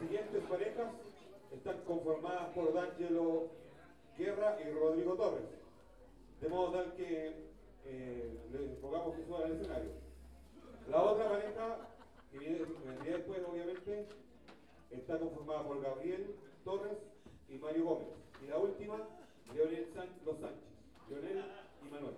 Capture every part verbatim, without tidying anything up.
siguientes parejas están conformadas por D'Angelo Guerra y Rodrigo Torres, de modo tal que eh, les rogamos que suban al escenario. La otra pareja, que vendría después obviamente, está conformada por Gabriel Torres y Mario Gómez. Y la última, Leonel San Los Sánchez, Leonel y Manuel.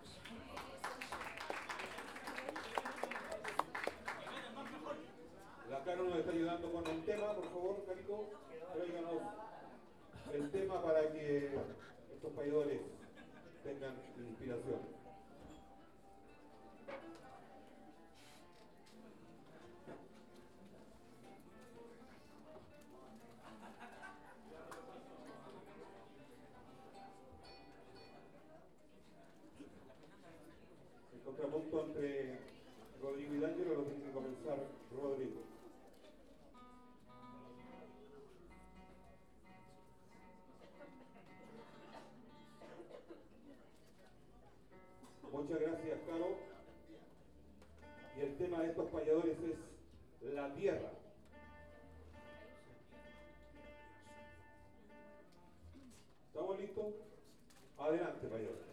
La Caro nos está ayudando con el tema, por favor, Carito, tráiganos el tema para que estos payadores tengan inspiración. El contrapunto entre Rodrigo y D'Angelo lo tiene que comenzar Rodrigo. Muchas gracias, Caro. Y el tema de estos payadores es la tierra. ¿Estamos listos? Adelante, payadores.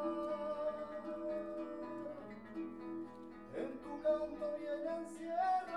En tu canto viene encierra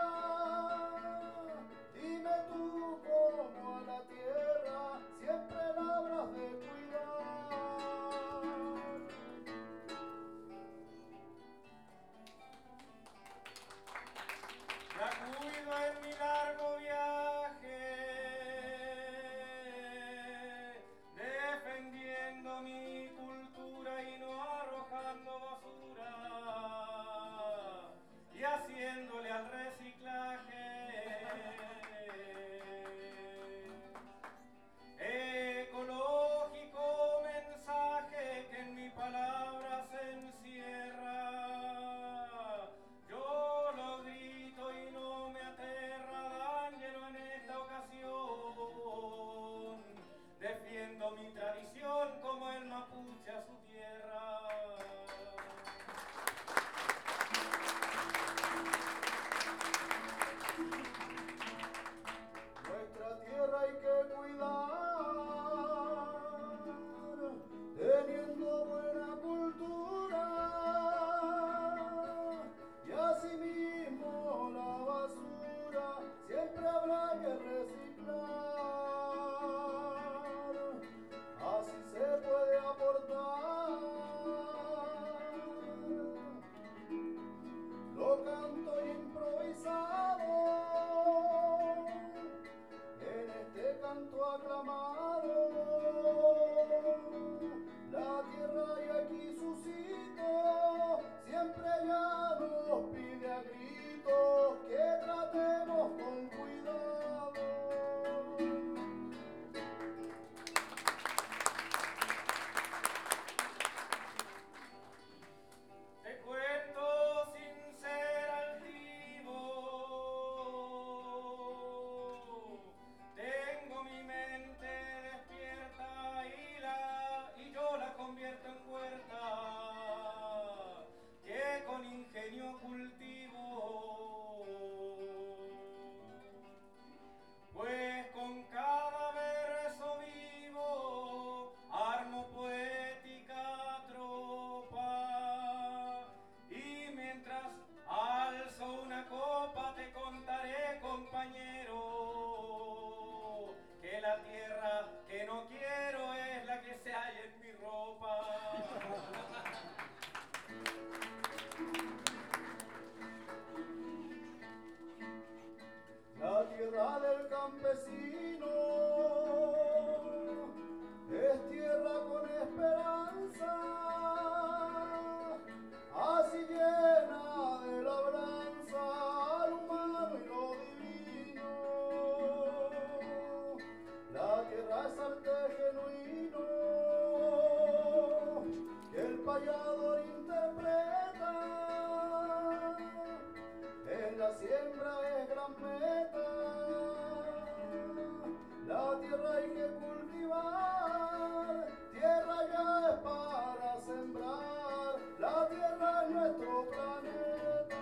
que cultivar, tierra ya es para sembrar, la tierra es nuestro planeta.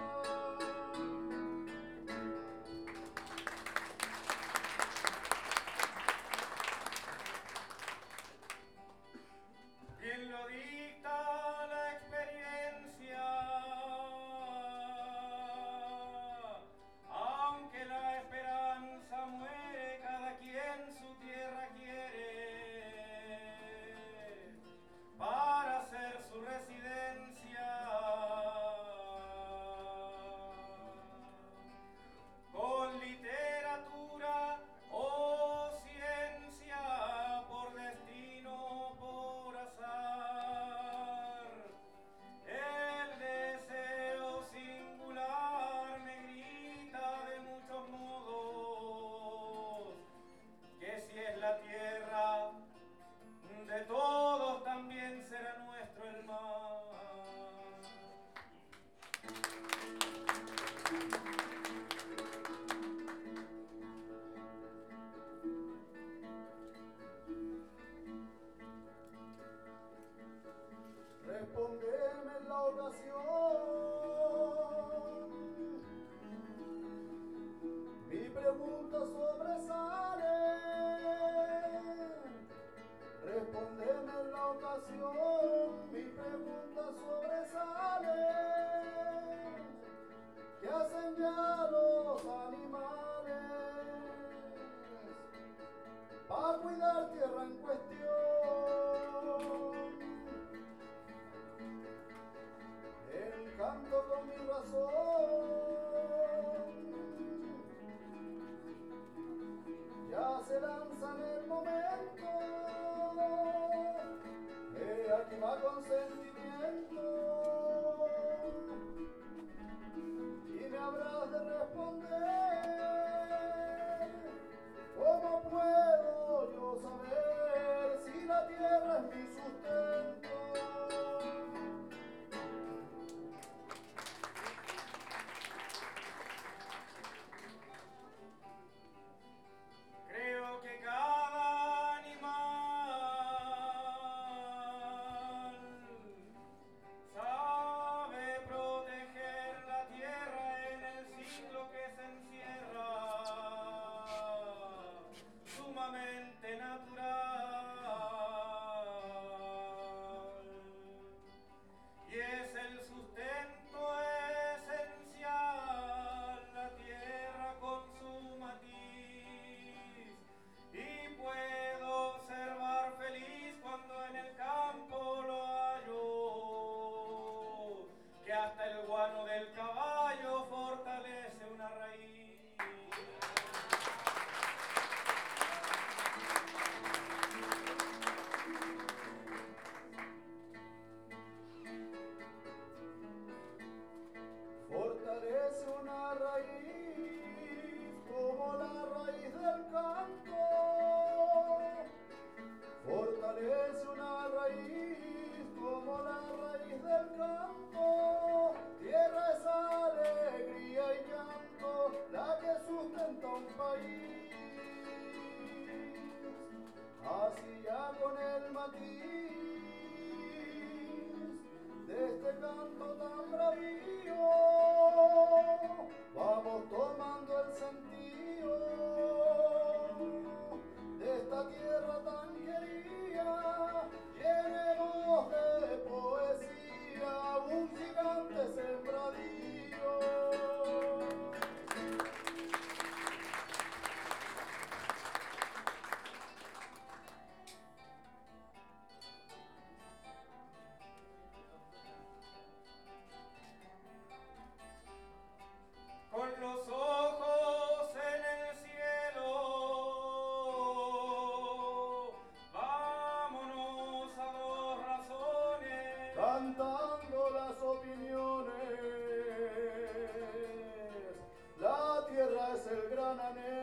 Bien lo dicta la experiencia, aunque la esperanza muere, cada quien su tierra quiere para hacer su residencia. Con literatura o ciencia, por destino, por azar, el deseo singular me grita de muchos modos, que si es la tierra de todos, también será nuestro el mar. Respondeme en la ocasión, mi pregunta sobresale. Respondeme en la ocasión, mi pregunta sobresale. ¿Qué hacen ya los animales para cuidar tierra en cuestión? Encanto con mi razón, ya se lanza en el momento, he aquí va con sentimiento, y me habrás de responder, ¿cómo puedo yo saber si la tierra es mi sustento? Creo que cada animal sabe proteger la tierra en el ciclo que se encierra, sumamente natural. Y es el sustento esencial, la tierra con su matiz. Y puedo observar feliz cuando en el campo lo hallo, que hasta el guano del caballo fortalece una raíz. Fortalece una raíz como la raíz del canto. Fortalece una raíz como la raíz del canto. Tierra es alegría y llanto, la que sustenta un país. Así ya con el matiz de este canto tan bravío, vamos tomando el sentido de esta tierra tan querida. Llenemos de poesía un gigante sembradío. Con los ojos en el cielo, vámonos a dos razones. Cantando las opiniones, la tierra es el gran anhelo.